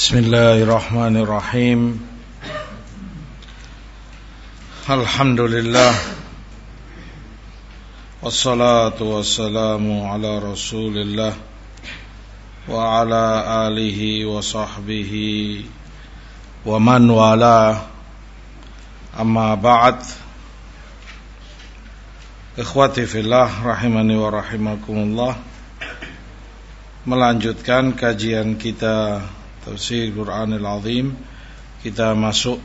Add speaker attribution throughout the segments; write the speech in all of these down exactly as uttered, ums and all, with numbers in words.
Speaker 1: Bismillahirrahmanirrahim. Alhamdulillah. Wassalatu wassalamu ala Rasulillah wa ala alihi wa sahbihi wa man wala. Amma ba'd. Ikhwati fillah rahimani wa rahimakumullah. Melanjutkan kajian kita Tafsir Quranil Azim. Kita masuk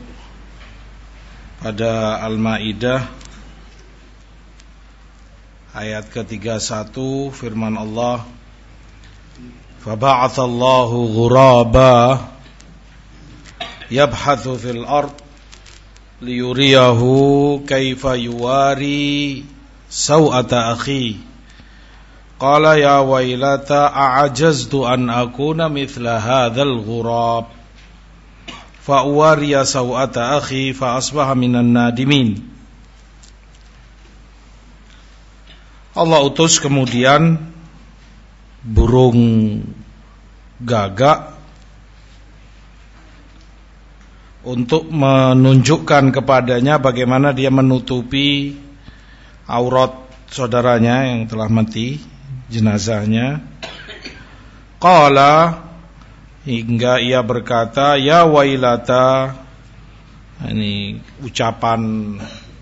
Speaker 1: pada Al-Maidah ayat ke tiga puluh satu, firman Allah, Faba'athallahu ghuraba yabhathu fil ard liyuriyahu kaifa yuwari saw'ata akhi. Qala ya wailata a'ajaztu an akuna mithla hadzal ghurab fa uwariya saw'ata akhi fa asbaha minan nadimin. Allah utus kemudian burung gagak untuk menunjukkan kepadanya bagaimana dia menutupi aurat saudaranya yang telah mati, jenazahnya. Qala, hingga ia berkata, ya wailata, ini ucapan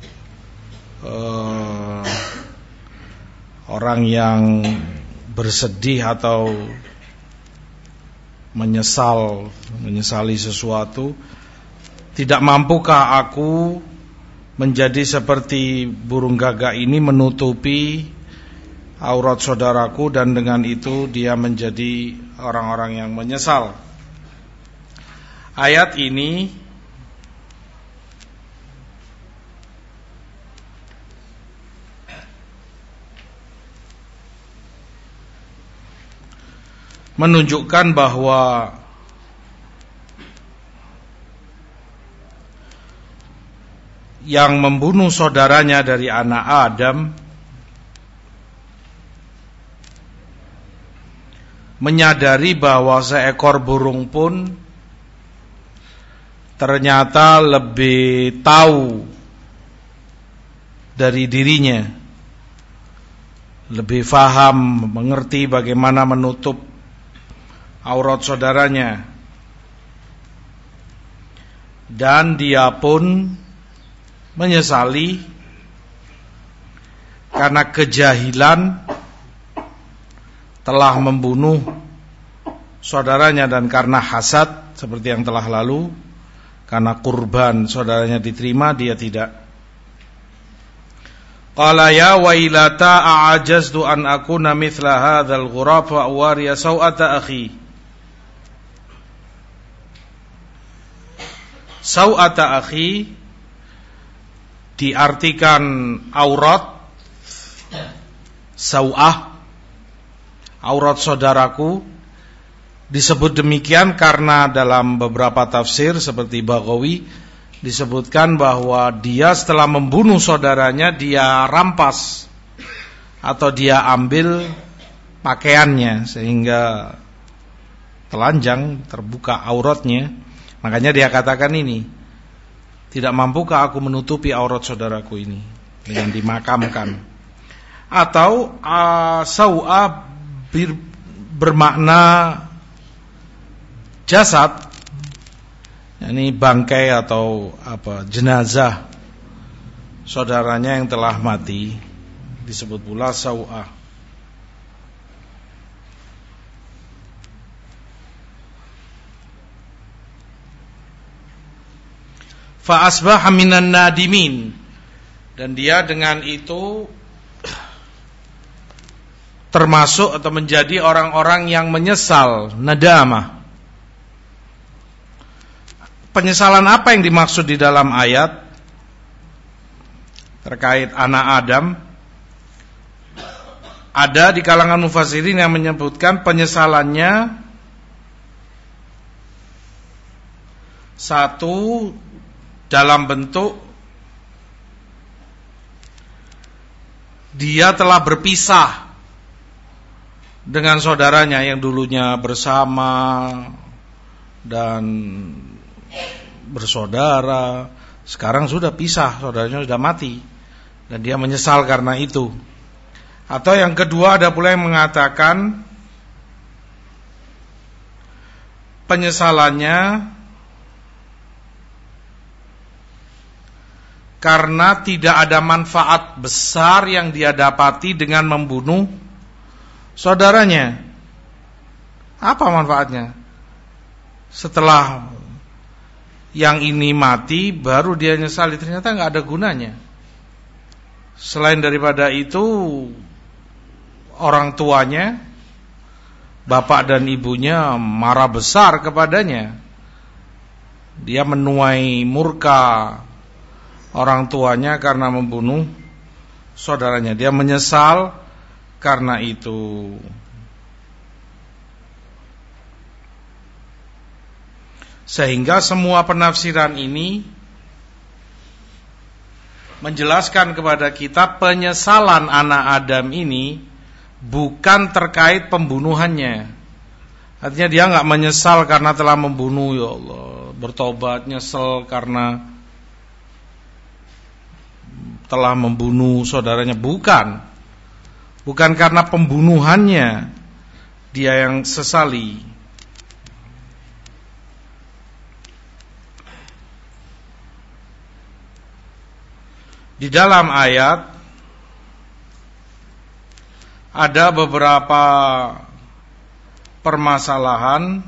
Speaker 1: uh, orang yang bersedih atau menyesal, menyesali sesuatu. Tidak mampukah aku menjadi seperti burung gagak ini menutupi aurat saudaraku, dan dengan itu dia menjadi orang-orang yang menyesal. Ayat ini menunjukkan bahwa yang membunuh saudaranya dari anak Adam menyadari bahwa seekor burung pun ternyata lebih tahu dari dirinya, lebih faham, mengerti bagaimana menutup aurat saudaranya, dan dia pun menyesali karena kejahilan telah membunuh saudaranya, dan karena hasad seperti yang telah lalu, karena kurban saudaranya diterima, dia tidak. Qala ya wailata a'ajaztu an akuna mithla hadzal ghurab wa uwariya saw'ata akhi. Saw'ata akhi diartikan aurat, saw'ah, aurat saudaraku. Disebut demikian karena dalam beberapa tafsir seperti Baghawi disebutkan bahwa dia setelah membunuh saudaranya, dia rampas atau dia ambil pakaiannya sehingga telanjang, terbuka auratnya. Makanya dia katakan ini, tidak mampukah aku menutupi aurat saudaraku ini dengan dimakamkan. Atau uh, saw'a bermakna jasad, yakni bangkai atau apa, jenazah saudaranya yang telah mati, disebut pula saw'a. Fa asbaha minan nadimin, dan dia dengan itu termasuk atau menjadi orang-orang yang menyesal, nadamah. Penyesalan apa yang dimaksud di dalam ayat terkait anak Adam? Ada di kalangan mufassirin yang menyebutkan penyesalannya satu dalam bentuk dia telah berpisah dengan saudaranya yang dulunya bersama, dan bersaudara. Sekarang sudah pisah, saudaranya sudah mati dan dia menyesal karena itu. Atau yang kedua, ada pula yang mengatakan penyesalannya karena tidak ada manfaat besar yang dia dapati dengan membunuh saudaranya. Apa manfaatnya? Setelah yang ini mati, baru dia nyesali, ternyata nggak ada gunanya. Selain daripada itu, orang tuanya, bapak dan ibunya marah besar kepadanya. Dia menuai murka orang tuanya karena membunuh saudaranya. Dia menyesal karena itu. Sehingga semua penafsiran ini menjelaskan kepada kita penyesalan anak Adam ini bukan terkait pembunuhannya. Artinya dia enggak menyesal karena telah membunuh, ya Allah, bertobat, nyesel karena telah membunuh saudaranya. Bukan. Bukan karena pembunuhannya dia yang sesali. Di dalam ayat ada beberapa permasalahan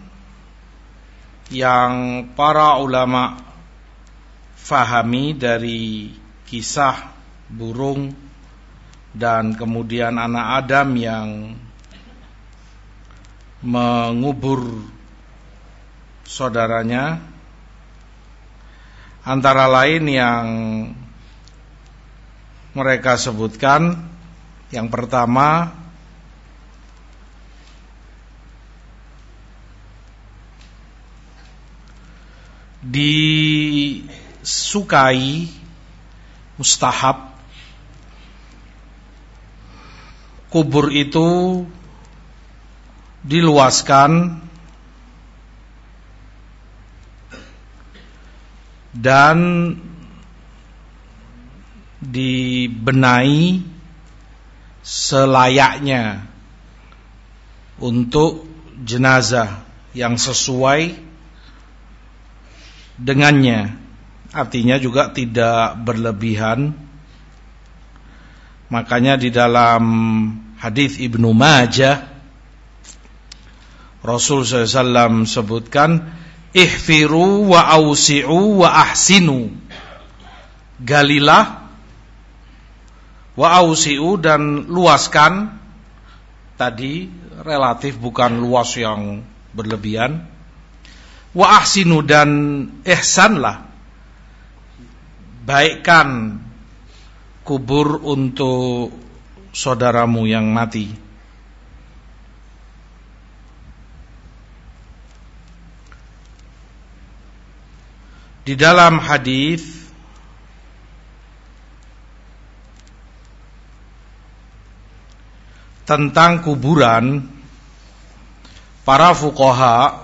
Speaker 1: yang para ulama fahami dari kisah burung dan kemudian anak Adam yang mengubur saudaranya. Antara lain yang mereka sebutkan, yang pertama, disukai, mustahab, kubur itu diluaskan dan dibenahi selayaknya untuk jenazah yang sesuai dengannya. Artinya juga tidak berlebihan. Makanya di dalam hadis Ibnu Majah, Rasul sallallahu alaihi wasallam sebutkan, ihfiru wa ausi'u wa ahsinu. Galilah, wa ausi'u, dan luaskan. Tadi relatif, bukan luas yang berlebihan. Wa ahsinu, dan ihsanlah, baikkan kubur untuk saudaramu yang mati. Di dalam hadis tentang kuburan, para fuqaha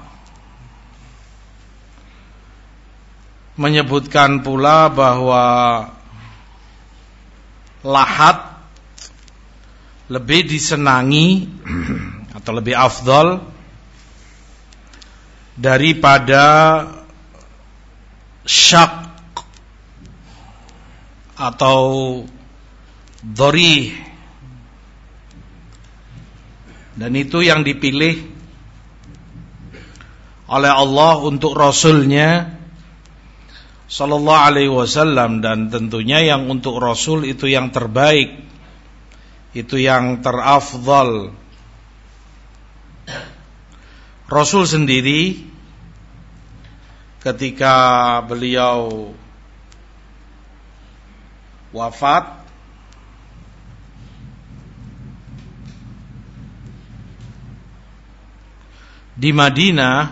Speaker 1: menyebutkan pula bahwa lahat lebih disenangi atau lebih afdal daripada syak atau dhorih. Dan itu yang dipilih oleh Allah untuk Rasulnya sallallahu alaihi wasallam. Dan tentunya yang untuk Rasul itu yang terbaik, itu yang terafdal. Rasul sendiri ketika beliau wafat, di Madinah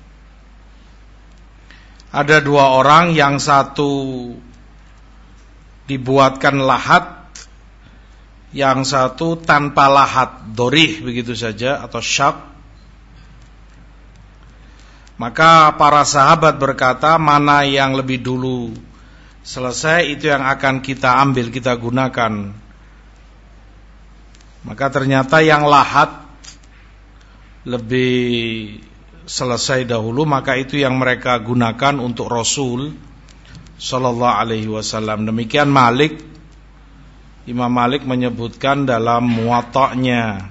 Speaker 1: ada dua orang, yang satu dibuatkan lahat, yang satu tanpa lahat, dorih begitu saja atau syak. Maka para sahabat berkata, mana yang lebih dulu selesai itu yang akan kita ambil, kita gunakan. Maka ternyata yang lahat lebih selesai dahulu, maka itu yang mereka gunakan untuk Rasul sallallahu alaihi wasallam. Demikian Malik, Imam Malik menyebutkan dalam Muwatta'nya.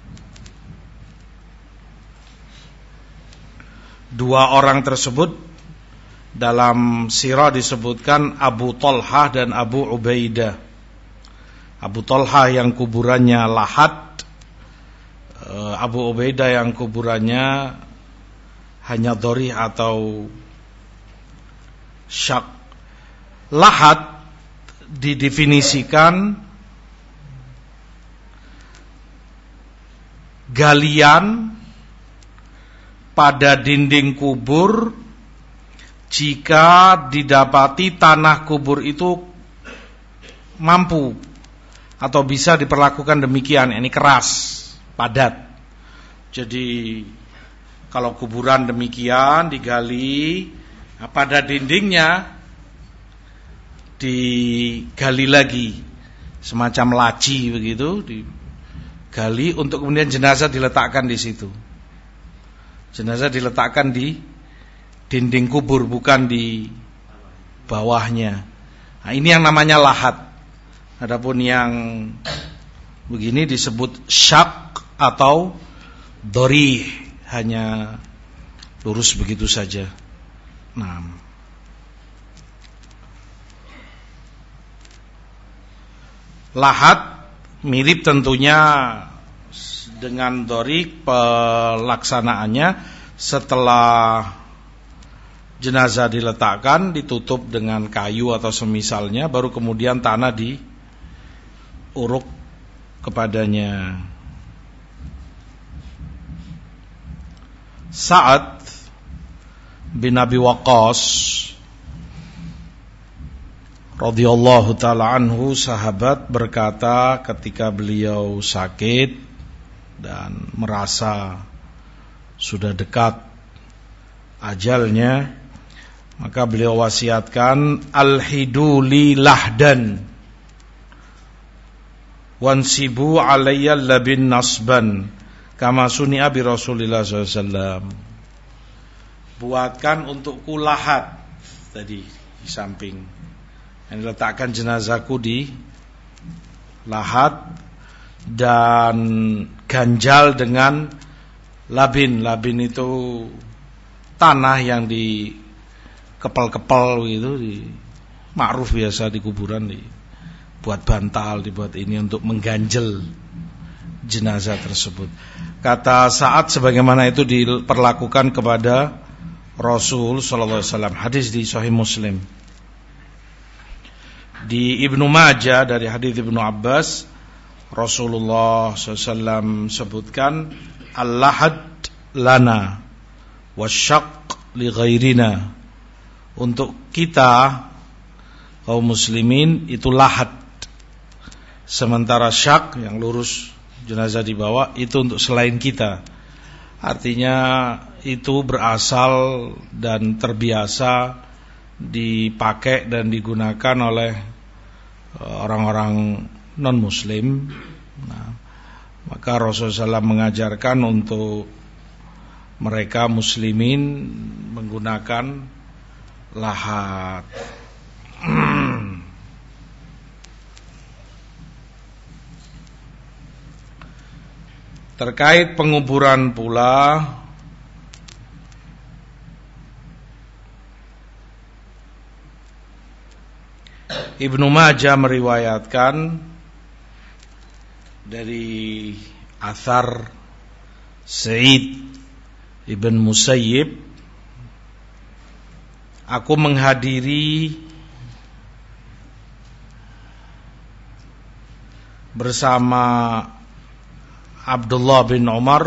Speaker 1: Dua orang tersebut dalam sirah disebutkan Abu Talhah dan Abu Ubaidah. Abu Talhah yang kuburannya lahat, Abu Ubaidah yang kuburannya hanya dori atau syak. Lahat didefinisikan galian pada dinding kubur jika didapati tanah kubur itu mampu atau bisa diperlakukan demikian, ini keras, padat. Jadi kalau kuburan demikian digali, pada dindingnya digali lagi semacam laci begitu, digali untuk kemudian jenazah diletakkan di situ. Jenazah diletakkan di dinding kubur, bukan di bawahnya. Nah, ini yang namanya lahat. Adapun yang begini disebut syak atau dori, hanya lurus begitu saja. Nah, lahat mirip tentunya dengan dori, pelaksanaannya setelah jenazah diletakkan ditutup dengan kayu atau semisalnya, baru kemudian tanah diuruk kepadanya. Sa'ad bin Abi Waqqas radhiyallahu ta'ala anhu, sahabat, berkata ketika beliau sakit dan merasa sudah dekat ajalnya, maka beliau wasiatkan, alhiduli lahdan wansibu alayya labin nasban kama suni'a bi Rasulillah sallallahu alaihi wasallam. Buatkan untukku lahat tadi di samping, yang diletakkan jenazahku di lahat, dan ganjal dengan labin. Labin itu tanah yang di kepel-kepel gitu, di ma'ruf biasa di kuburan, dibuat bantal, dibuat ini untuk mengganjel jenazah tersebut. Kata Sa'ad, sebagaimana itu diperlakukan kepada Rasul sallallahu alaihi wasallam. Hadis di Sahih Muslim. Di Ibnu Majah dari hadis Ibnu Abbas, Rasulullah sallallahu alaihi wasallam sebutkan, al-lahad lana wasyaq li ghairina. Untuk kita kaum muslimin itu lahat, sementara syak yang lurus jenazah di bawah itu untuk selain kita. Artinya itu berasal dan terbiasa dipakai dan digunakan oleh orang-orang non-muslim. Nah, maka Rasulullah sallallahu alaihi wasallam mengajarkan untuk mereka muslimin menggunakan lahat. Terkait penguburan pula, Ibnu Majah meriwayatkan dari athar Sa'id ibn Musayyib, aku menghadiri bersama Abdullah bin Umar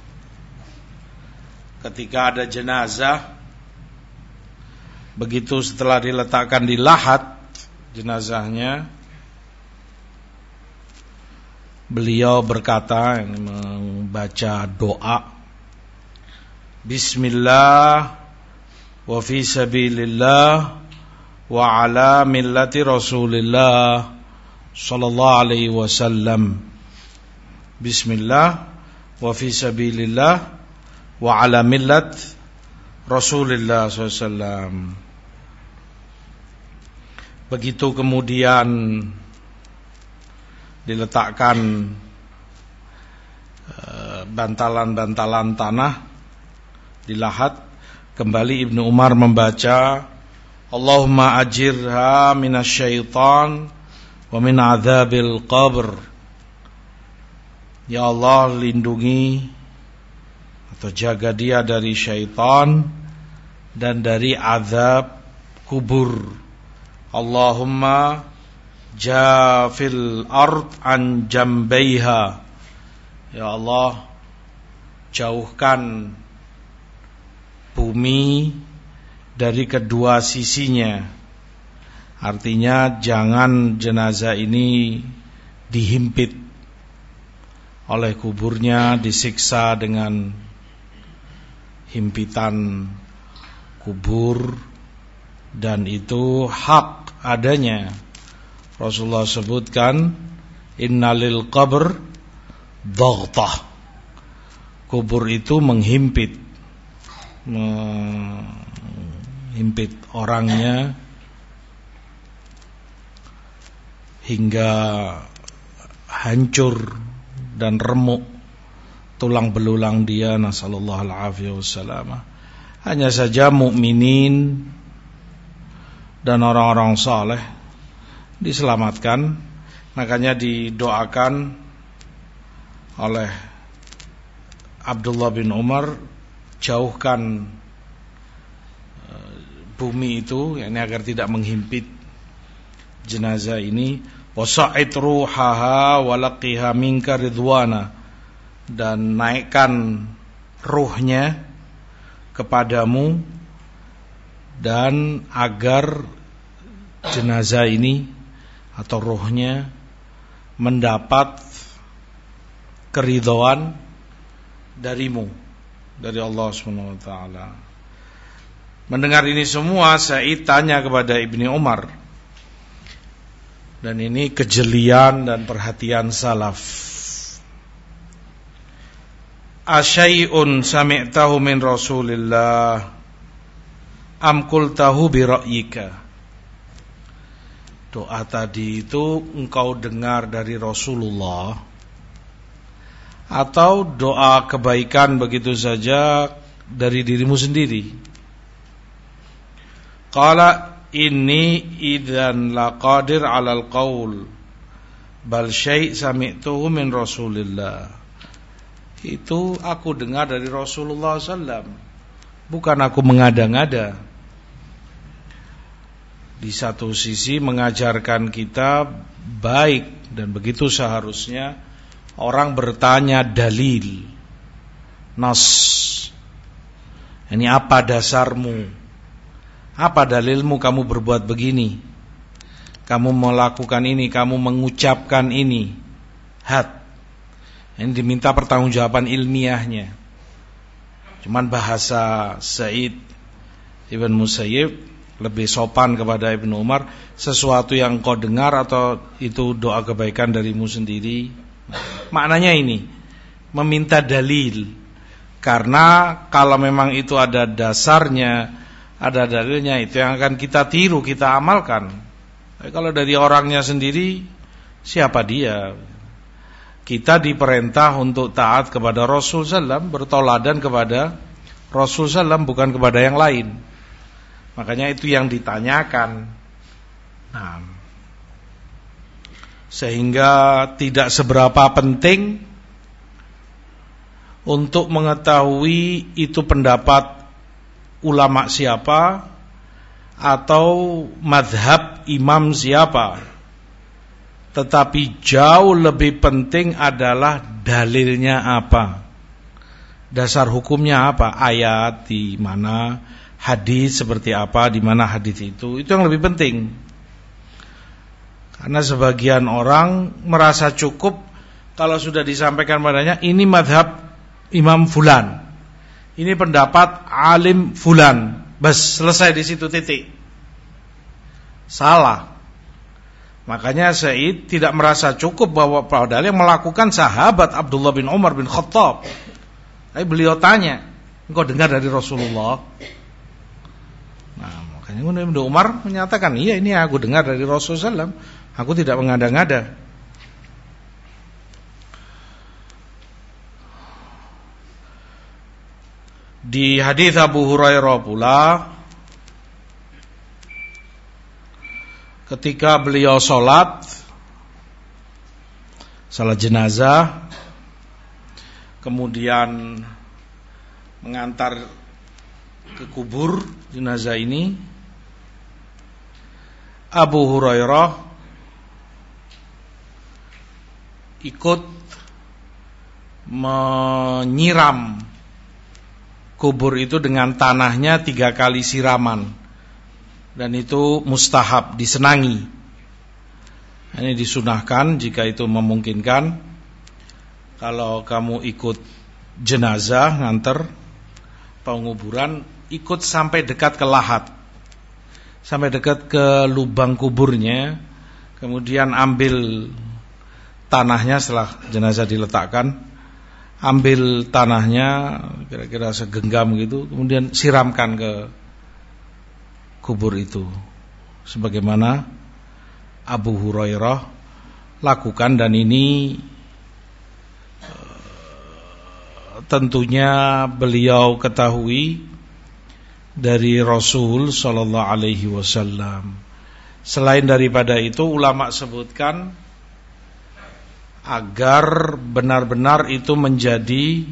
Speaker 1: ketika ada jenazah. Begitu setelah diletakkan di lahat jenazahnya, beliau berkata, membaca doa, Bismillah wa fi sabilillah wa ala millati Rasulillah sallallahu alaihi wasallam. Bismillah wa fi sabilillah wa ala millat Rasulillah sallallahu alaihi wasallam. Begitu kemudian diletakkan bantalan-bantalan tanah di lahat, kembali Ibnu Umar membaca, Allahumma ajirha minasyaitan wa min adzabil qabr. Ya Allah, lindungi atau jaga dia dari syaitan dan dari azab kubur. Allahumma jafil ard an jambaiha. Ya Allah, jauhkan bumi dari kedua sisinya. Artinya jangan jenazah ini dihimpit oleh kuburnya, disiksa dengan himpitan kubur, dan itu hak adanya. Rasulullah sebutkan, innalil qabr daghtah. Kubur itu menghimpit menghimpit orangnya hingga hancur dan remuk tulang belulang dia, nasallallahu alaihi wasallam. Hanya saja mukminin dan orang-orang saleh diselamatkan. Makanya didoakan oleh Abdullah bin Umar, jauhkan bumi itu, yakni agar tidak menghimpit jenazah ini. Wasa'id ruhaha walaqiha minka ridwana, dan naikkan ruhnya kepadamu, dan agar jenazah ini atau ruhnya mendapat keridhaan darimu, dari Allah subhanahu wa taala. Mendengar ini semua, Sa'id tanya kepada Ibnu Umar, dan ini kejelian dan perhatian salaf. Asyai'un sami'tahu min Rasulillah am qultahu bi ra'yika. Doa tadi itu engkau dengar dari Rasulullah atau doa kebaikan begitu saja dari dirimu sendiri? Qala inni idzan laqadir 'alal qaul bal syai' sami'tuhu min Rasulillah. Itu aku dengar dari Rasulullah sallallahu alaihi wasallam, bukan aku mengada-ngada. Di satu sisi mengajarkan kita baik, dan begitu seharusnya orang bertanya dalil, nas. Ini apa dasarmu? Apa dalilmu kamu berbuat begini? Kamu melakukan ini, kamu mengucapkan ini. Hat. Ini diminta pertanggungjawaban ilmiahnya. Cuman bahasa Sa'id Ibn Musayyib lebih sopan kepada Ibnu Umar, sesuatu yang kau dengar atau itu doa kebaikan darimu sendiri. Maknanya ini, meminta dalil. Karena kalau memang itu ada dasarnya, ada dalilnya, itu yang akan kita tiru, kita amalkan. Tapi kalau dari orangnya sendiri, siapa dia? Kita diperintah untuk taat kepada Rasul sallallahu alaihi wasallam, bertoladan kepada Rasul sallallahu alaihi wasallam, bukan kepada yang lain. Makanya itu yang ditanyakan. Nah, sehingga tidak seberapa penting untuk mengetahui itu pendapat ulama siapa atau madhab imam siapa, tetapi jauh lebih penting adalah dalilnya apa, dasar hukumnya apa, ayat di mana, hadis seperti apa, di mana hadis itu, itu yang lebih penting. Karena sebagian orang merasa cukup kalau sudah disampaikan padanya ini madhab Imam Fulan, Ini pendapat alim fulan. Bas, selesai di situ titik. Salah. Makanya Sa'id tidak merasa cukup bahwa padahal yang melakukan sahabat Abdullah bin Umar bin Khattab. Tapi beliau tanya, engkau dengar dari Rasulullah? Nah, makanya Ibnu Umar menyatakan, iya ini aku dengar dari Rasulullah sallallahu alaihi wasallam. Aku tidak mengada-ngada. Di hadis Abu Hurairah pula, ketika beliau sholat salat jenazah, kemudian mengantar ke kubur jenazah ini, Abu Hurairah ikut menyiram kubur itu dengan tanahnya tiga kali siraman, dan itu mustahab, disenangi. Ini disunahkan jika itu memungkinkan. Kalau kamu ikut jenazah nganter penguburan, ikut sampai dekat ke lahat, sampai dekat ke lubang kuburnya, kemudian ambil tanahnya setelah jenazah diletakkan, ambil tanahnya kira-kira segenggam gitu, kemudian siramkan ke kubur itu, sebagaimana Abu Hurairah lakukan. Dan ini tentunya beliau ketahui dari Rasul sallallahu alaihi wasallam. Selain daripada itu, ulama sebutkan agar benar-benar itu menjadi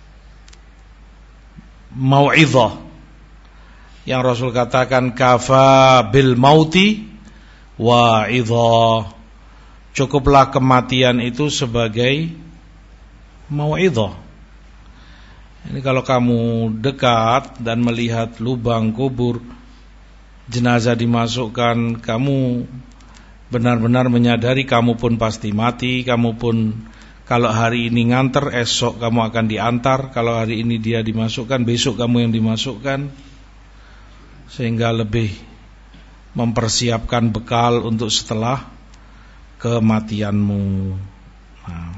Speaker 1: mau'izah, yang Rasul katakan kafa bil mauti wa'idhah. Cukuplah kematian itu sebagai mau'izah. Ini kalau kamu dekat dan melihat lubang kubur, jenazah dimasukkan, kamu benar-benar menyadari kamu pun pasti mati. Kamu pun kalau hari ini nganter, esok kamu akan diantar. Kalau hari ini dia dimasukkan, besok kamu yang dimasukkan. Sehingga lebih mempersiapkan bekal untuk setelah kematianmu. Nah.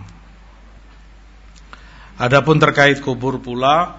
Speaker 1: Adapun terkait kubur pula,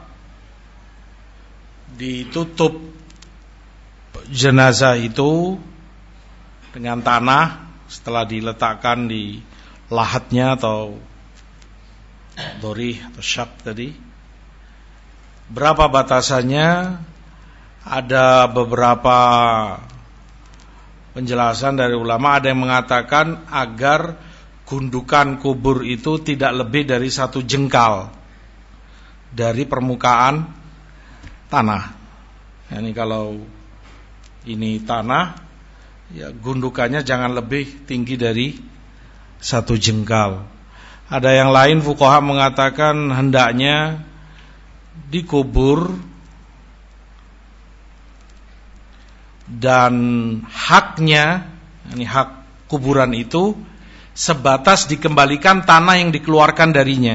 Speaker 1: ditutup jenazah itu dengan tanah setelah diletakkan di lahatnya atau dorih atau syak tadi. Berapa batasannya? Ada beberapa penjelasan dari ulama. Ada yang mengatakan agar gundukan kubur itu tidak lebih dari satu jengkal dari permukaan tanah. Ini kalau ini tanah, ya gundukannya jangan lebih tinggi dari satu jengkal. Ada yang lain fuqaha mengatakan hendaknya dikubur dan haknya, ini hak kuburan itu sebatas dikembalikan tanah yang dikeluarkan darinya.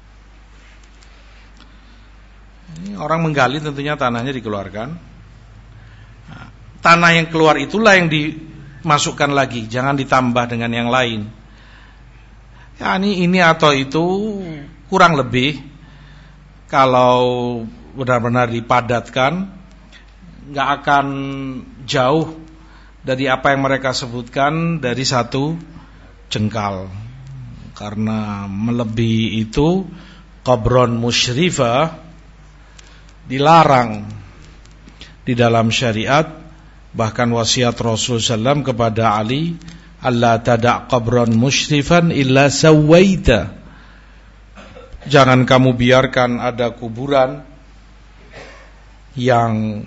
Speaker 1: Ini orang menggali tentunya tanahnya dikeluarkan. Nah, tanah yang keluar itulah yang dimasukkan lagi, jangan ditambah dengan yang lain. Ya ini, ini atau itu kurang lebih. Kalau benar-benar dipadatkan, nggak akan jauh dari apa yang mereka sebutkan dari satu jengkal. Karena melebihi itu qabron musyrifah dilarang di dalam syariat. Bahkan wasiat Rasul sallallahu alaihi wasallam kepada Ali, Allah tada' qabron musyrifan illa sawaita. Jangan kamu biarkan ada kuburan yang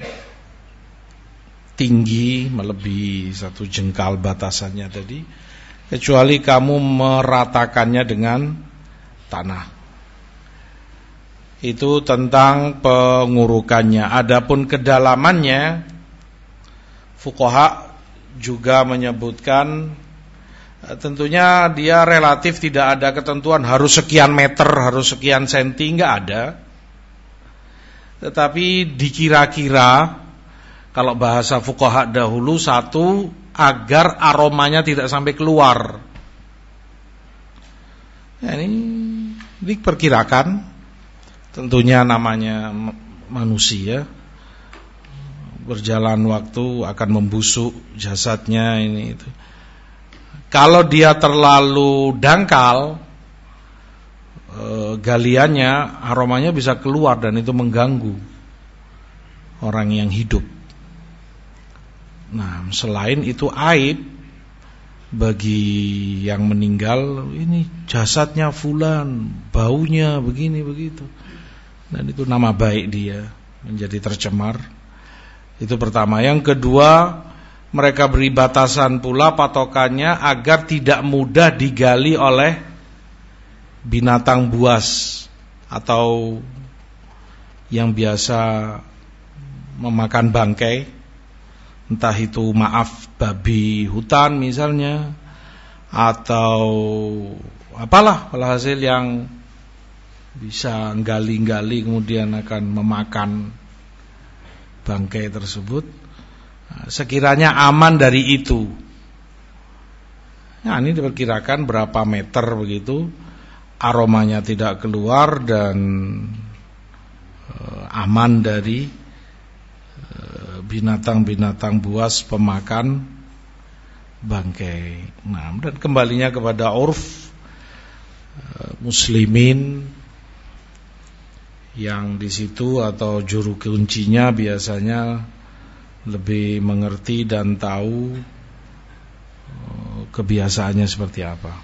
Speaker 1: tinggi melebihi satu jengkal batasannya tadi, kecuali kamu meratakannya dengan tanah. Itu tentang pengurukannya. Adapun kedalamannya, fuqaha juga menyebutkan tentunya dia relatif, tidak ada ketentuan harus sekian meter, harus sekian senti, enggak ada. Tetapi dikira-kira, kalau bahasa fuqaha dahulu, satu, agar aromanya tidak sampai keluar. Ya, ini diperkirakan, tentunya namanya manusia, berjalan waktu akan membusuk jasadnya ini itu. Kalau dia terlalu dangkal, e, galiannya, aromanya bisa keluar dan itu mengganggu orang yang hidup. Nah, selain itu aib bagi yang meninggal, ini jasadnya fulan, baunya begini begitu. Dan itu nama baik dia menjadi tercemar. Itu pertama. Yang kedua, mereka beri batasan pula patokannya agar tidak mudah digali oleh binatang buas atau yang biasa memakan bangkai, entah itu maaf babi hutan misalnya, atau apalah walhasil yang bisa gali-gali kemudian akan memakan bangkai tersebut. Sekiranya aman dari itu, nah ini diperkirakan berapa meter begitu, aromanya tidak keluar dan e, aman dari e, binatang-binatang buas pemakan bangkai. Nah, dan kembalinya kepada urf e, muslimin yang di situ atau juru kuncinya biasanya lebih mengerti dan tahu kebiasaannya seperti apa.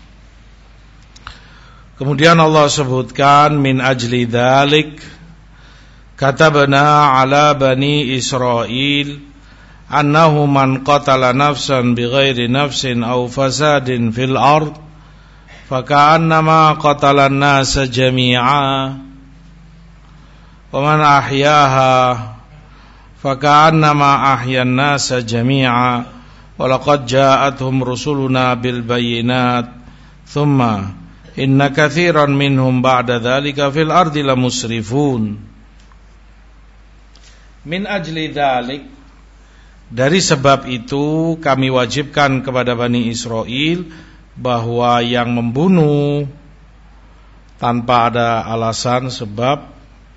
Speaker 1: Kemudian Allah sebutkan min ajli dzalik katabna ala bani Israil annahu man qatala nafsan bighairi nafsin aw fasadin fil ard faka'annama qatala an-nasa jami'a wa man ahyaha faka'annama ahyan nasa jami'a walaqad ja'atuhum rusuluna bil bayyinat thumma inna katsiran minhum ba'da dzalika fil ardi lamusrifun. Min ajli dzalik, dari sebab itu kami wajibkan kepada Bani Israel bahwa yang membunuh tanpa ada alasan sebab,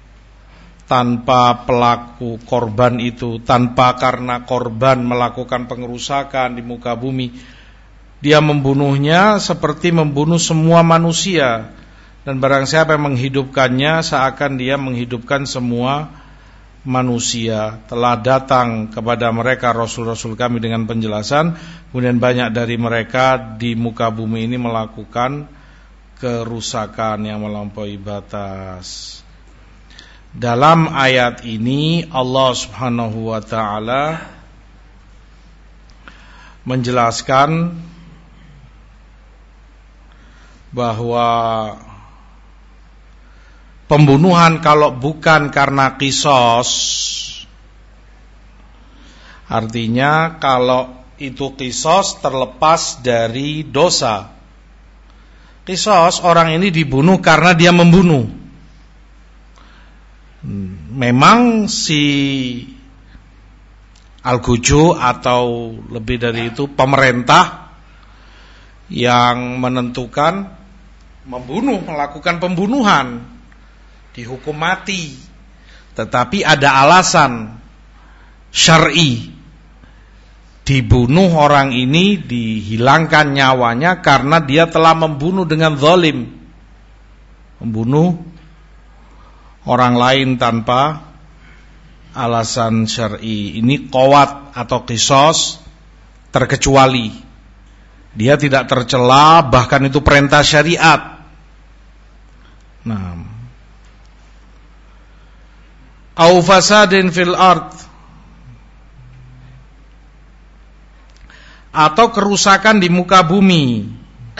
Speaker 1: tanpa pelaku korban itu, tanpa karena korban melakukan pengerusakan di muka bumi, dia membunuhnya seperti membunuh semua manusia. Dan barang siapa yang menghidupkannya, seakan dia menghidupkan semua manusia. Telah datang kepada mereka Rasul-Rasul kami dengan penjelasan, kemudian banyak dari mereka di muka bumi ini melakukan kerusakan yang melampaui batas. Dalam ayat ini Allah Subhanahu wa ta'ala menjelaskan bahwa pembunuhan kalau bukan karena qisas, artinya kalau itu qisas terlepas dari dosa. Qisas, orang ini dibunuh karena dia membunuh. Memang si Al-Gujo atau lebih dari itu pemerintah yang menentukan membunuh, melakukan pembunuhan, dihukum mati. Tetapi ada alasan syar'i, dibunuh orang ini, dihilangkan nyawanya karena dia telah membunuh dengan zalim, membunuh orang lain tanpa alasan syar'i. Ini qawat atau qisas terkecuali, dia tidak tercela, bahkan itu perintah syariat. Nah, au fasadin fil ard, atau kerusakan di muka bumi.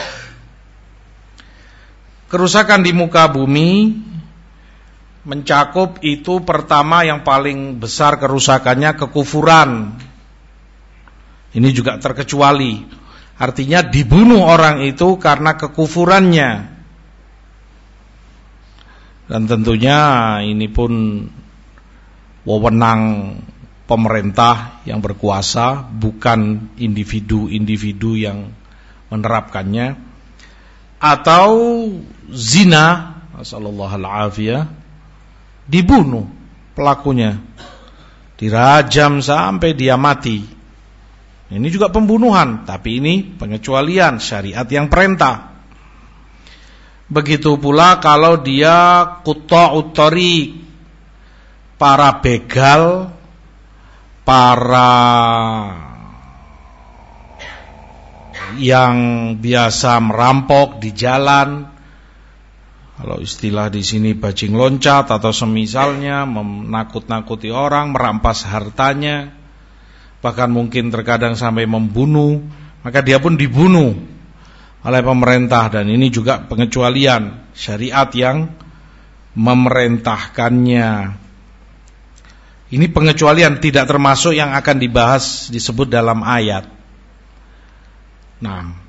Speaker 1: Kerusakan di muka bumi mencakup itu, pertama yang paling besar kerusakannya kekufuran. Ini juga terkecuali, artinya dibunuh orang itu karena kekufurannya. Dan tentunya ini pun wewenang pemerintah yang berkuasa, bukan individu-individu yang menerapkannya. Atau zina, nasallallahu al-afiyah, dibunuh pelakunya, dirajam sampai dia mati. Ini juga pembunuhan, tapi ini pengecualian syariat yang perintah. Begitu pula kalau dia qutta'ut thariq, para begal, para yang biasa merampok di jalan, kalau istilah di sini bajing loncat atau semisalnya, menakut-nakuti orang, merampas hartanya, bahkan mungkin terkadang sampai membunuh, maka dia pun dibunuh oleh pemerintah. Dan ini juga pengecualian syariat yang memerintahkannya. Ini pengecualian, tidak termasuk yang akan dibahas disebut dalam ayat. Nah,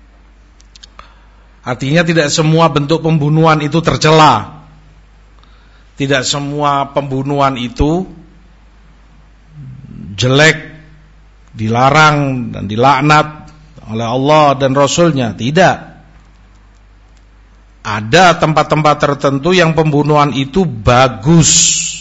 Speaker 1: artinya tidak semua bentuk pembunuhan itu tercela. Tidak semua pembunuhan itu jelek, dilarang dan dilaknat oleh Allah dan Rasulnya. Tidak. Ada tempat-tempat tertentu yang pembunuhan itu bagus,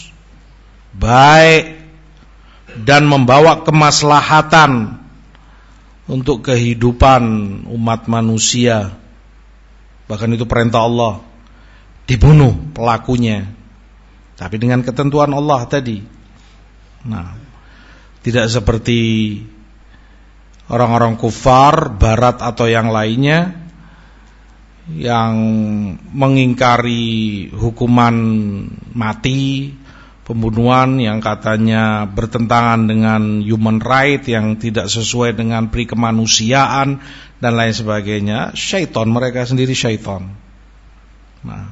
Speaker 1: baik, dan membawa kemaslahatan untuk kehidupan umat manusia. Bahkan itu perintah Allah, dibunuh pelakunya, tapi dengan ketentuan Allah tadi. Nah, tidak seperti orang-orang kufar barat atau yang lainnya yang mengingkari hukuman mati, pembunuhan yang katanya bertentangan dengan human right, yang tidak sesuai dengan pri kemanusiaan dan lain sebagainya. Syaitan, mereka sendiri syaitan. Nah,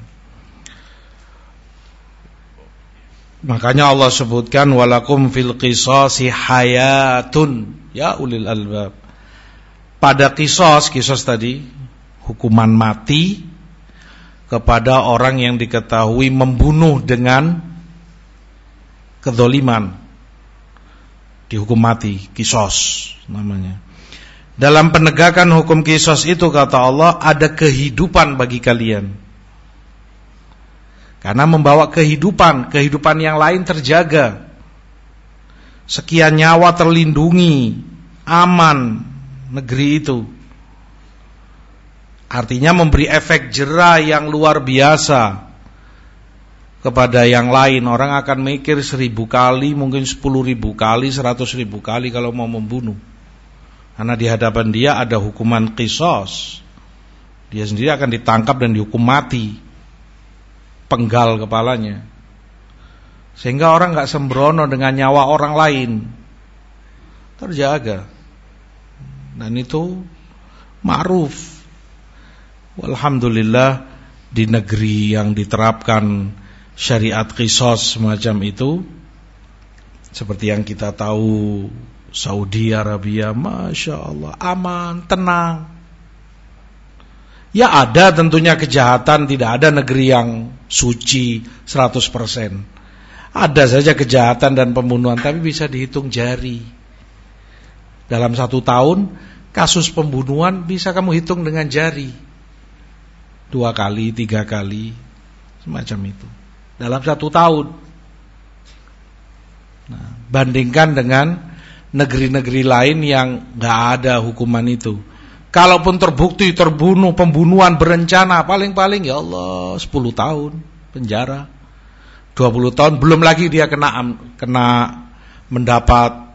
Speaker 1: makanya Allah sebutkan walakum fil qisasi hayatun ya ulil albab. Pada kisos, kisos tadi hukuman mati kepada orang yang diketahui membunuh dengan kedzaliman, dihukum mati, kisos namanya. Dalam penegakan hukum kisos itu, kata Allah, ada kehidupan bagi kalian. Karena membawa kehidupan, kehidupan yang lain terjaga. Sekian nyawa terlindungi, aman negeri itu. Artinya memberi efek jera yang luar biasa kepada yang lain. Orang akan mikir seribu kali, mungkin sepuluh ribu kali, seratus ribu kali kalau mau membunuh. Karena di hadapan dia ada hukuman qisas. Dia sendiri akan ditangkap dan dihukum mati, penggal kepalanya. Sehingga orang gak sembrono dengan nyawa orang lain, terjaga. Dan itu ma'ruf. Walhamdulillah, di negeri yang diterapkan syariat qisas semacam itu, seperti yang kita tahu Saudi Arabia, Masya Allah, aman, tenang. Ya ada tentunya kejahatan, tidak ada negeri yang suci seratus persen. Ada saja kejahatan dan pembunuhan, tapi bisa dihitung jari. Dalam satu tahun, kasus pembunuhan bisa kamu hitung dengan jari. Dua kali, tiga kali, semacam itu. Dalam satu tahun. Nah, bandingkan dengan negeri-negeri lain yang gak ada hukuman itu. Kalaupun terbukti terbunuh, pembunuhan berencana, paling-paling ya Allah sepuluh tahun penjara, dua puluh tahun, belum lagi dia kena kena mendapat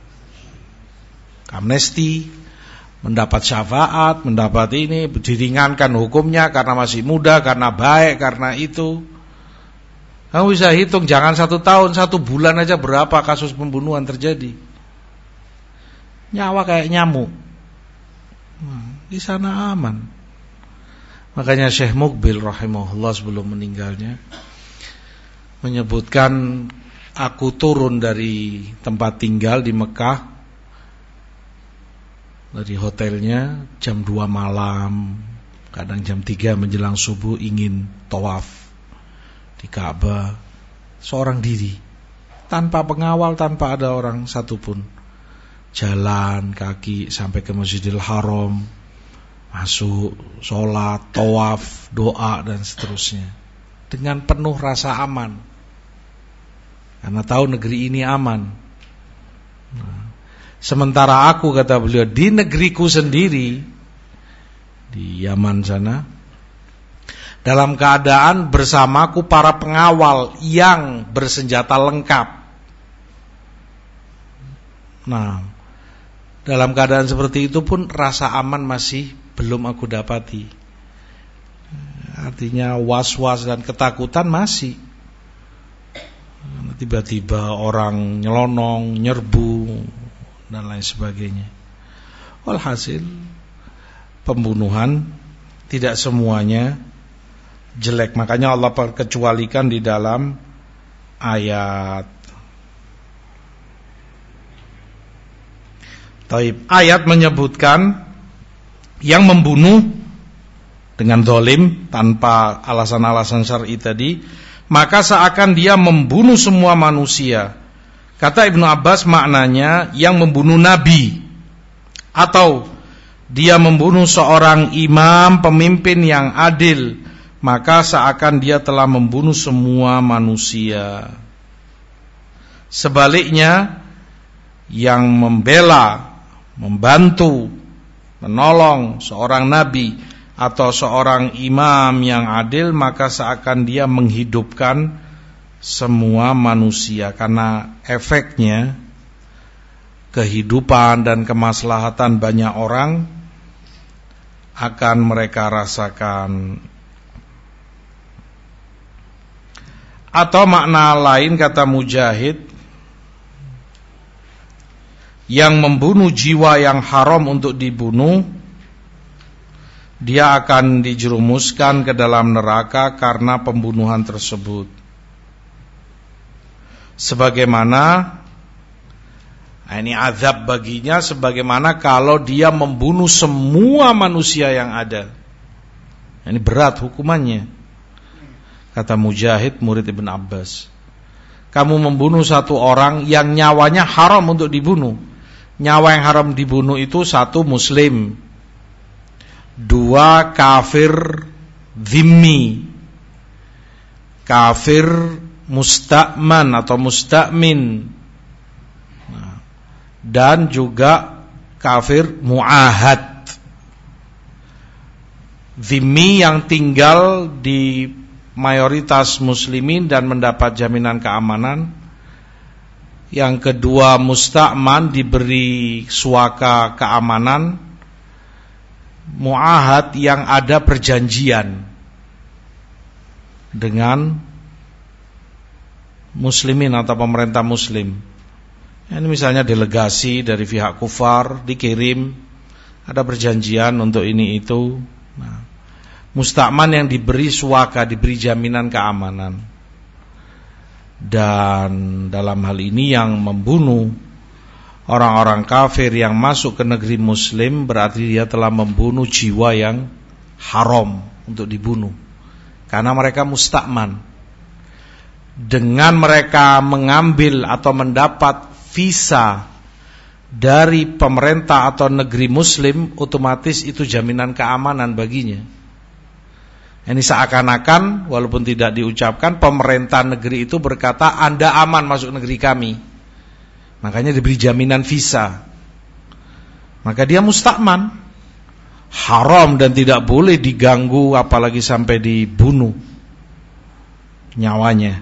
Speaker 1: amnesti, mendapat syafaat, mendapat ini, diringankan hukumnya karena masih muda, karena baik, karena itu. Kamu bisa hitung, jangan satu tahun, satu bulan aja berapa kasus pembunuhan terjadi. Nyawa kayak nyamuk. Nah, di sana aman. Makanya Syekh Muqbil rahimahullah sebelum meninggalnya menyebutkan, aku turun dari tempat tinggal di Mekah, dari hotelnya jam dua malam, kadang jam tiga menjelang subuh, ingin tawaf di Ka'bah seorang diri, tanpa pengawal, tanpa ada orang satupun. Jalan kaki sampai ke Masjidil Haram, masuk, sholat, tawaf, doa dan seterusnya, dengan penuh rasa aman, karena tahu negeri ini aman. Nah, sementara aku, kata beliau, di negeriku sendiri, di Yaman sana, dalam keadaan bersamaku para pengawal yang bersenjata lengkap. Nah, dalam keadaan seperti itu pun rasa aman masih belum aku dapati. Artinya was-was dan ketakutan masih. Tiba-tiba orang nyelonong, nyerbu dan lain sebagainya. Walhasil, pembunuhan tidak semuanya jelek. Makanya Allah perkecualikan di dalam ayat. Taib. Ayat menyebutkan yang membunuh dengan zalim tanpa alasan-alasan syar'i tadi, maka seakan dia membunuh semua manusia. Kata Ibnu Abbas, maknanya yang membunuh nabi, atau dia membunuh seorang imam, pemimpin yang adil, maka seakan dia telah membunuh semua manusia. Sebaliknya, yang membela, membantu, menolong seorang nabi atau seorang imam yang adil, maka seakan dia menghidupkan semua manusia, karena efeknya kehidupan dan kemaslahatan banyak orang akan mereka rasakan. Atau makna lain, kata Mujahid, yang membunuh jiwa yang haram untuk dibunuh, dia akan dijerumuskan ke dalam neraka karena pembunuhan tersebut. Sebagaimana, nah ini azab baginya, sebagaimana kalau dia membunuh semua manusia yang ada. Ini berat hukumannya, kata Mujahid, murid Ibn Abbas. Kamu membunuh satu orang yang nyawanya haram untuk dibunuh. Nyawa yang haram dibunuh itu satu muslim, dua kafir dhimmi, kafir musta'man atau musta'min, dan juga kafir mu'ahad. Dhimmi yang tinggal di mayoritas muslimin dan mendapat jaminan keamanan. Yang kedua musta'man, diberi suaka keamanan. Mu'ahad yang ada perjanjian dengan muslimin atau pemerintah muslim. Ini misalnya delegasi dari pihak kufar dikirim, ada perjanjian untuk ini itu. Nah, musta'man yang diberi suaka, diberi jaminan keamanan. Dan dalam hal ini yang membunuh orang-orang kafir yang masuk ke negeri muslim, berarti dia telah membunuh jiwa yang haram untuk dibunuh, karena mereka musta'man. Dengan mereka mengambil atau mendapat visa dari pemerintah atau negeri muslim, otomatis itu jaminan keamanan baginya. Ini seakan-akan, walaupun tidak diucapkan, pemerintah negeri itu berkata, Anda aman masuk negeri kami. Makanya diberi jaminan visa. Maka dia musta'man, haram dan tidak boleh diganggu, apalagi sampai dibunuh nyawanya.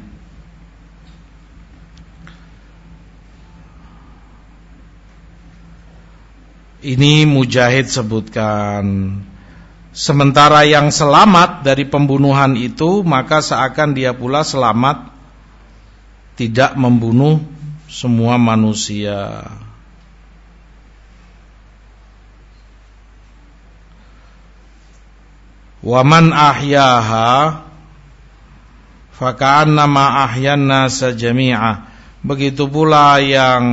Speaker 1: Ini Mujahid sebutkan. Sementara yang selamat dari pembunuhan itu, maka seakan dia pula selamat, tidak membunuh semua manusia. Wa man ahyaha faka'annama ahyan nasa jami'a. Begitu pula yang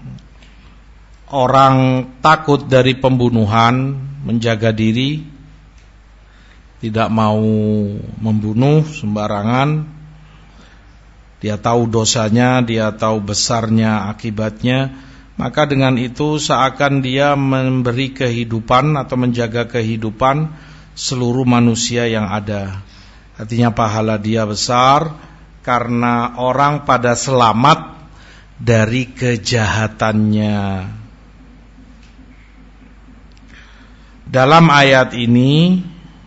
Speaker 1: orang takut dari pembunuhan, menjaga diri, tidak mau membunuh sembarangan, dia tahu dosanya, dia tahu besarnya akibatnya, maka dengan itu seakan dia memberi kehidupan atau menjaga kehidupan seluruh manusia yang ada. Artinya pahala dia besar karena orang pada selamat dari kejahatannya. Dalam ayat ini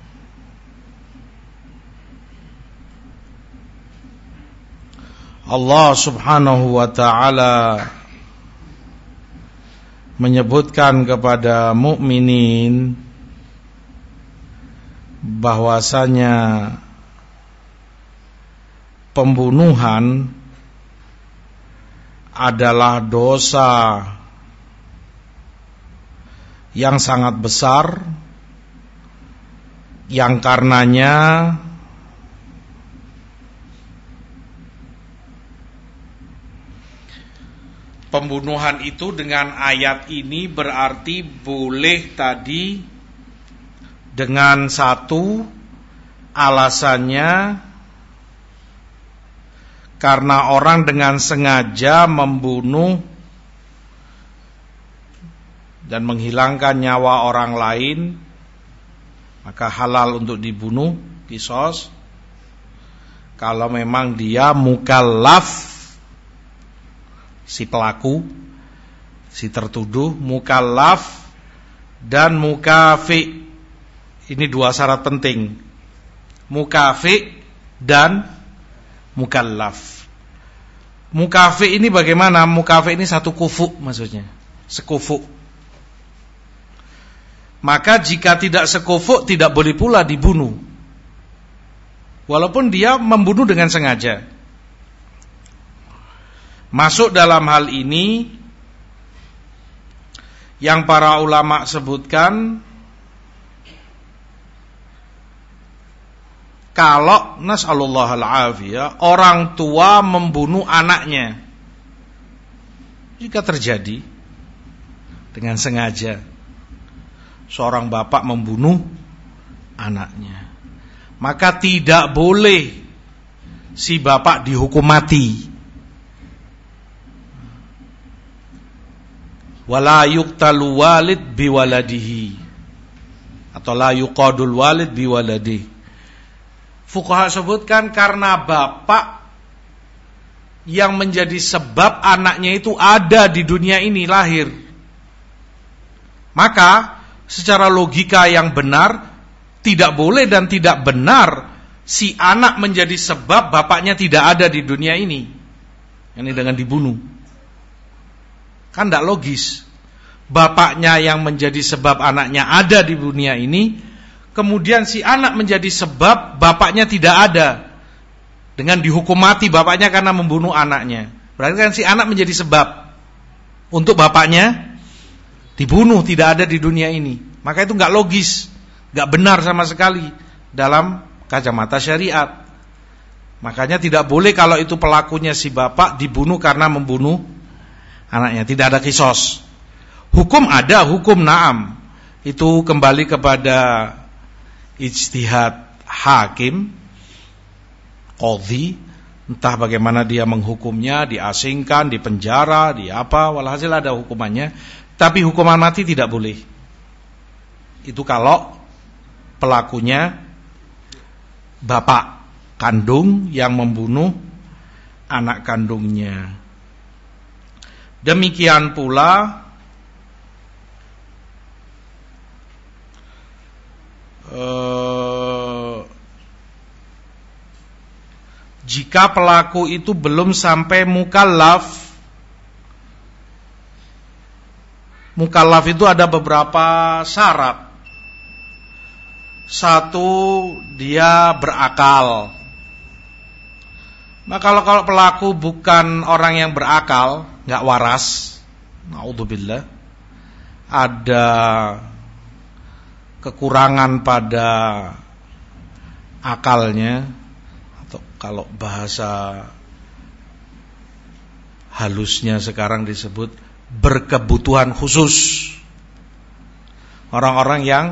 Speaker 1: Allah Subhanahu wa ta'ala menyebutkan kepada mukminin bahwasanya pembunuhan adalah dosa yang sangat besar, yang karenanya pembunuhan itu dengan ayat ini berarti boleh tadi dengan satu alasannya karena orang dengan sengaja membunuh dan menghilangkan nyawa orang lain, maka halal untuk dibunuh, qisas. Kalau memang dia mukallaf, si pelaku, si tertuduh, mukallaf dan mukafi. Ini dua syarat penting, mukafi dan mukallaf. Mukafi ini bagaimana? Mukafi ini satu kufu maksudnya, sekufu. Maka jika tidak sekufu tidak boleh pula dibunuh, walaupun dia membunuh dengan sengaja. Masuk dalam hal ini yang para ulama sebutkan, kalau nas'alullah al-afiyah, orang tua membunuh anaknya, jika terjadi dengan sengaja, seorang bapak membunuh anaknya, maka tidak boleh si bapak dihukum mati. Wala yuqtalu walid biwaladihi, atau la yuqadul walid biwaladihi. Fuqaha sebutkan karena bapak yang menjadi sebab anaknya itu ada di dunia ini, lahir, maka secara logika yang benar tidak boleh dan tidak benar si anak menjadi sebab bapaknya tidak ada di dunia ini, ini dengan dibunuh. Kan tidak logis. Bapaknya yang menjadi sebab anaknya ada di dunia ini, kemudian si anak menjadi sebab bapaknya tidak ada, dengan dihukum mati bapaknya karena membunuh anaknya. Berarti kan si anak menjadi sebab untuk bapaknya dibunuh, tidak ada di dunia ini. Maka itu enggak logis, enggak benar sama sekali dalam kacamata syariat. Makanya tidak boleh kalau itu pelakunya si bapak dibunuh karena membunuh anaknya, tidak ada qisas. Hukum ada, hukum na'am. Itu kembali kepada ijtihad hakim, qadhi, entah bagaimana dia menghukumnya, diasingkan, dipenjara, di apa, walhasil ada hukumannya. Tapi hukuman mati tidak boleh. Itu kalau pelakunya bapak kandung yang membunuh anak kandungnya. Demikian pula Uh, jika pelaku itu belum sampai mukallaf. Mukallaf itu ada beberapa syarat. Satu, dia berakal. Nah kalau kalau pelaku bukan orang yang berakal, nggak waras, naudzubillah, ada kekurangan pada akalnya, atau kalau bahasa halusnya sekarang disebut berkebutuhan khusus. Orang-orang yang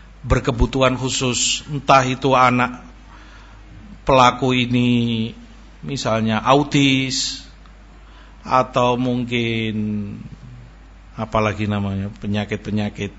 Speaker 1: berkebutuhan khusus, entah itu anak pelaku ini misalnya autis, atau mungkin apalagi namanya, penyakit-penyakit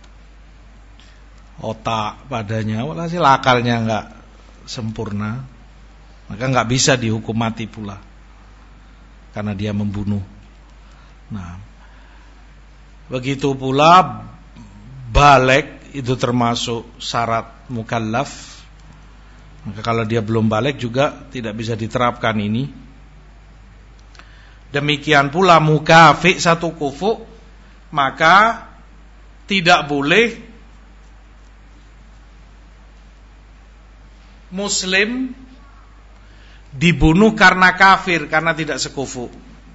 Speaker 1: otak padanya, walhasil akalnya enggak sempurna, maka enggak bisa dihukum mati pula karena dia membunuh. Nah, begitu pula baligh itu termasuk syarat mukallaf. Maka kalau dia belum baligh juga tidak bisa diterapkan ini. Demikian pula mukafi satu kufu, maka tidak boleh muslim dibunuh karena kafir, karena tidak sekufu.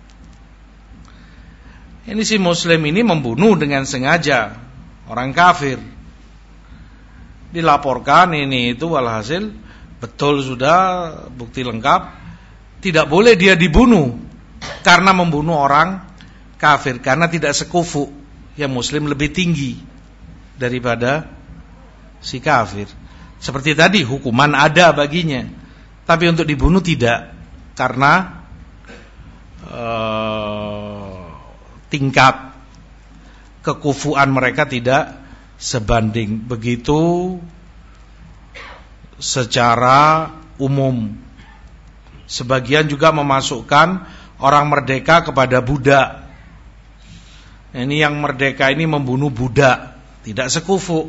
Speaker 1: Ini si muslim ini membunuh dengan sengaja orang kafir, dilaporkan ini itu, walhasil betul sudah bukti lengkap, tidak boleh dia dibunuh karena membunuh orang kafir, karena tidak sekufu. Yang muslim lebih tinggi daripada si kafir. Seperti tadi, hukuman ada baginya, tapi untuk dibunuh tidak, karena uh, tingkat kekufuan mereka tidak sebanding. Begitu secara umum. Sebagian juga memasukkan orang merdeka kepada budak. Ini yang merdeka ini membunuh budak, tidak sekufu,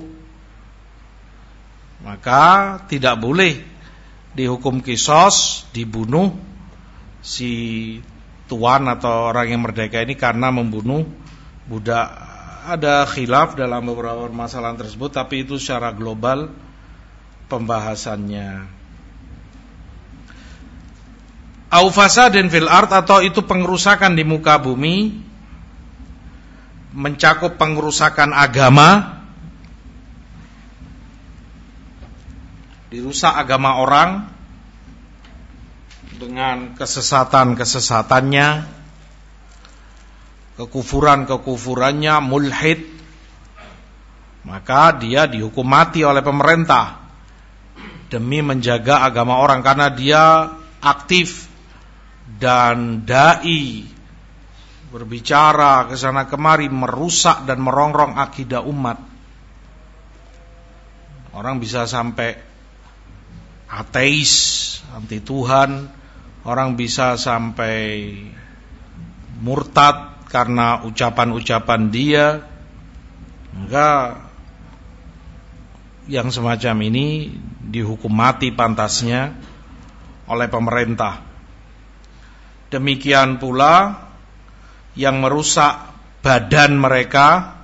Speaker 1: maka tidak boleh dihukum kisos, dibunuh si tuan atau orang yang merdeka ini karena membunuh budak. Ada khilaf dalam beberapa permasalahan tersebut, tapi itu secara global pembahasannya. Au fasadin fil ard, atau itu pengerusakan di muka bumi, mencakup pengerusakan agama, dirusak agama orang dengan kesesatan-kesesatannya, kekufuran-kekufurannya, mulhid, maka dia dihukum mati oleh pemerintah demi menjaga agama orang, karena dia aktif dan dai, berbicara ke sana kemari, merusak dan merongrong akidah umat. Orang bisa sampai ateis, anti Tuhan, orang bisa sampai murtad karena ucapan-ucapan dia. Maka yang semacam ini dihukum mati pantasnya oleh pemerintah. Demikian pula yang merusak badan mereka,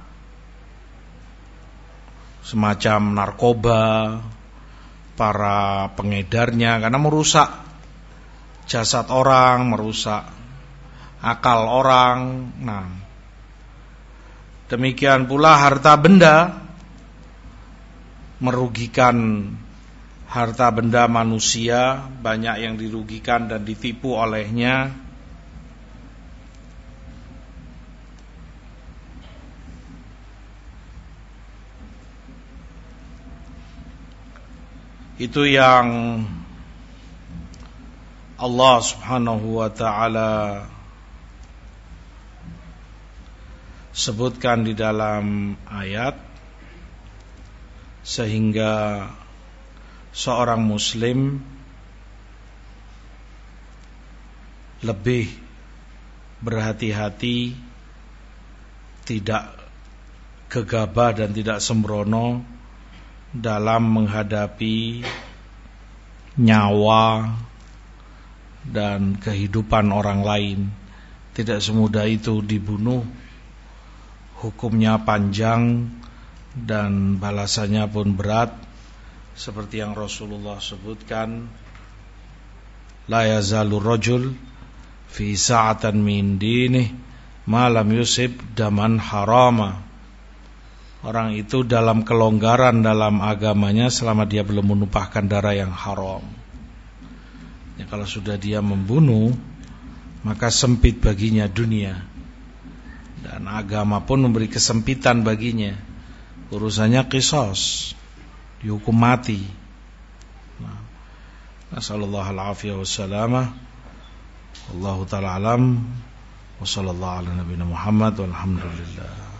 Speaker 1: semacam narkoba, para pengedarnya, karena merusak jasad orang, merusak akal orang. Nah, demikian pula harta benda, merugikan harta benda manusia, banyak yang dirugikan dan ditipu olehnya. Itu yang Allah Subhanahu wa ta'ala sebutkan di dalam ayat, sehingga seorang muslim lebih berhati-hati, tidak gegabah dan tidak sembrono dalam menghadapi nyawa dan kehidupan orang lain. Tidak semudah itu dibunuh, hukumnya panjang dan balasannya pun berat, seperti yang Rasulullah sebutkan, la yazalu rajul fi sa'atan min dinih ma lam yusib daman harama. Orang itu dalam kelonggaran dalam agamanya selama dia belum menumpahkan darah yang haram. Ya, kalau sudah dia membunuh, maka sempit baginya dunia, dan agama pun memberi kesempitan baginya. Urusannya qisas, dihukum mati. Nah, Nasallallahu al-afiyah wassalamah. Wallahu ta'ala alam. Wa sallallahu ala nabiyina Muhammad walhamdulillah.